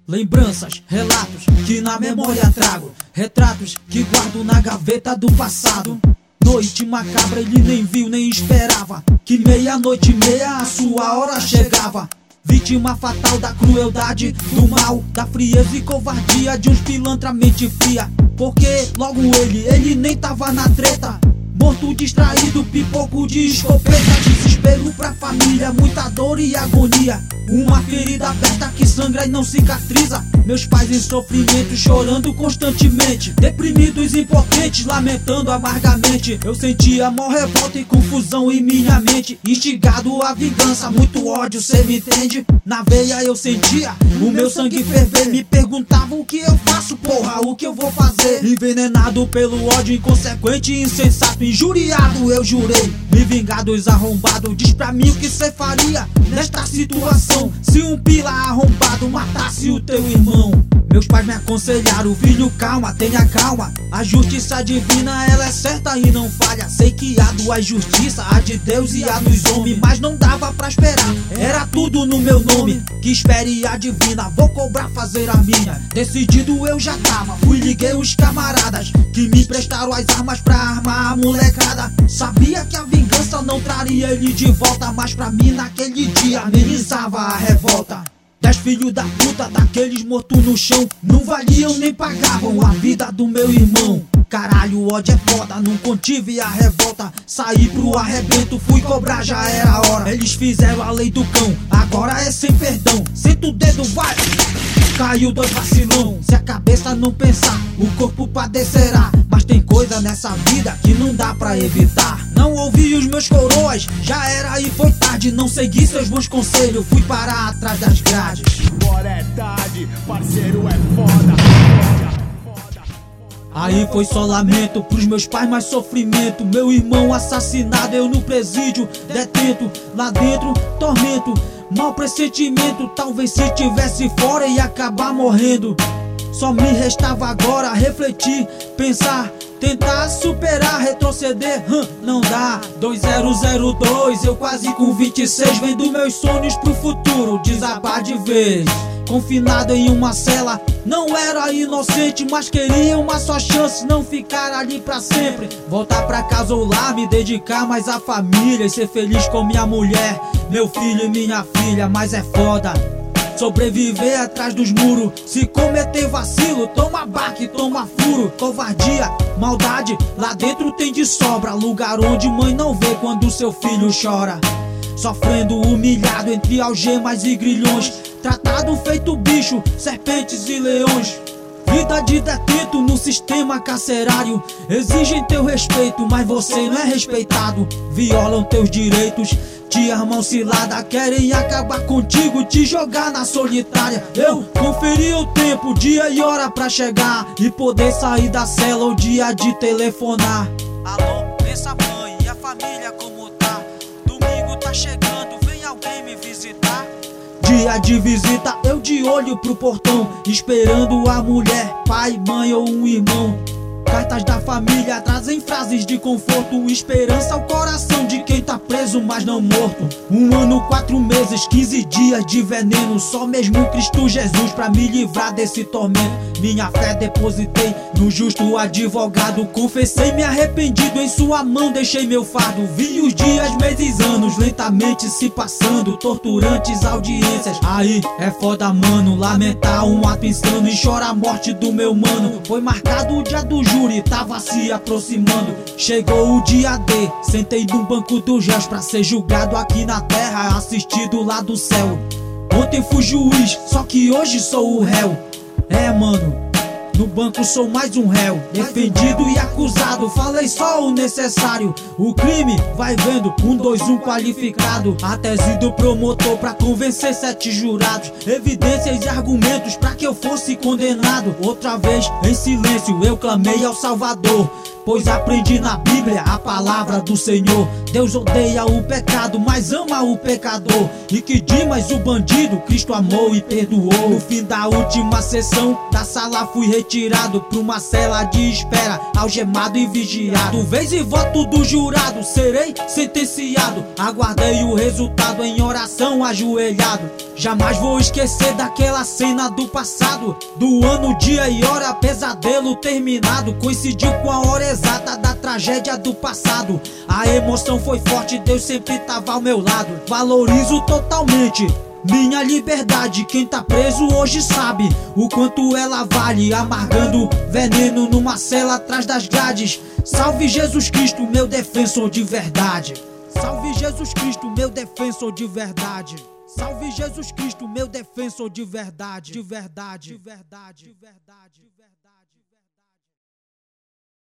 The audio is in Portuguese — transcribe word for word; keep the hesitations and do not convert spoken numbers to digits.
Lembranças, relatos que na memória trago, retratos que guardo na gaveta do passado. Noite macabra, ele nem viu nem esperava que meia-noite e meia a sua hora chegava. Vítima fatal da crueldade, do mal, da frieza e covardia de uns pilantra mente fria. Porque logo ele, ele nem tava na treta. Morto, distraído, pipoco de escopeta. Desespero pra família, muita dor e agonia. Uma ferida aberta que sangra e não cicatriza. Meus pais em sofrimento, chorando constantemente. Deprimidos, impotentes, lamentando amargamente. Eu sentia mó revolta e confusão em minha mente. Instigado à vingança, muito ódio, cê me entende? Na veia eu sentia o meu sangue ferver. Me perguntava o que eu faço, porra, o que eu vou fazer? Envenenado pelo ódio inconsequente e insensato. Injuriado eu jurei me vingar dos arrombados. Diz pra mim o que cê faria nesta situação se um pila arrombado matasse o teu irmão. Meus pais me aconselharam, filho, calma, tenha calma. A justiça divina, ela é certa e não falha. Sei que há duas justiças, a de Deus e a dos homens, mas não dava pra esperar, era tudo no meu nome. Que espere a divina, vou cobrar, fazer a minha. Decidido eu já tava, fui, liguei os camaradas que me emprestaram as armas pra armar a molecada. Sabia que a vingança não traria ele de volta, mas pra mim naquele dia amenizava a revolta. Dez filhos da puta, daqueles mortos no chão, não valiam nem pagavam a vida do meu irmão. Caralho, o ódio é foda, não contive a revolta. Saí pro arrebento, fui cobrar, já era a hora. Eles fizeram a lei do cão, agora é sem perdão. Senta o dedo, vai! Caiu dois vacilão. Se a cabeça não pensar, o corpo padecerá. Mas tem coisa nessa vida que não dá pra evitar. Não ouvi os meus coroas, já era e foi tarde. Não segui seus bons conselhos, fui parar atrás das grades. Agora é tarde, parceiro, é foda. Aí foi só lamento pros meus pais, mais sofrimento. Meu irmão assassinado, eu no presídio detento. Lá dentro, tormento, mau pressentimento. Talvez se tivesse fora ia acabar morrendo. Só me restava agora refletir, pensar, tentar superar, retroceder, hum, não dá. Dois zero zero dois, eu quase com vinte e seis, vendo meus sonhos pro futuro desabar de vez. Confinado em uma cela, não era inocente, mas queria uma só chance, não ficar ali pra sempre. Voltar pra casa ou lá, me dedicar mais à família e ser feliz com minha mulher, meu filho e minha filha. Mas é foda sobreviver atrás dos muros. Se cometer vacilo, toma baque, toma furo. Covardia, maldade, lá dentro tem de sobra. Lugar onde mãe não vê quando seu filho chora. Sofrendo humilhado entre algemas e grilhões. Tratado feito bicho, serpentes e leões. Vida de detento no sistema carcerário. Exigem teu respeito, mas você não é respeitado. Violam teus direitos, te armam cilada. Querem acabar contigo, te jogar na solitária. Eu conferi o tempo, dia e hora pra chegar e poder sair da cela o dia de telefonar. Alô, pensa mãe, e a família como tá? Domingo tá chegando, vem alguém me visitar. Dia de visita, eu de olho pro portão, esperando a mulher, pai, mãe ou um irmão. Cartas da família trazem frases de conforto, esperança ao coração de quem tá preso, mas não morto. Um ano, quatro meses, quinze dias de veneno. Só mesmo Cristo Jesus pra me livrar desse tormento. Minha fé depositei no justo advogado. Confessei, me arrependido, em sua mão deixei meu fardo. Vi os dias, meses, anos lentamente se passando, torturantes audiências. Aí é foda, mano, lamentar um ato insano e chorar a morte do meu mano. Foi marcado o dia do júri, tava se aproximando. Chegou o dia D, sentei num banco dos réus pra ser julgado aqui na terra, assistido lá do céu. Ontem fui juiz, só que hoje sou o réu. É, mano, no banco sou mais um réu, defendido e acusado. Falei só o necessário, o crime vai vendo, um, dois, um qualificado. A tese do promotor pra convencer sete jurados, evidências e argumentos pra que eu fosse condenado. Outra vez em silêncio eu clamei ao Salvador, pois aprendi na Bíblia a palavra do Senhor. Deus odeia o pecado, mas ama o pecador. E que Dimas, o bandido, Cristo amou e perdoou. No fim da última sessão da sala fui retirado pra uma cela de espera, algemado e vigiado. Vez e voto do jurado, serei sentenciado. Aguardei o resultado em oração ajoelhado. Jamais vou esquecer daquela cena do passado, do ano, dia e hora, pesadelo terminado. Coincidiu com a hora exata da tragédia do passado. A emoção foi forte, Deus sempre tava ao meu lado. Valorizo totalmente minha liberdade. Quem tá preso hoje sabe o quanto ela vale, amargando veneno numa cela atrás das grades. Salve Jesus Cristo, meu defensor de verdade. Salve Jesus Cristo, meu defensor de verdade. Salve Jesus Cristo, meu defensor de verdade. De verdade, de verdade, de verdade, de verdade.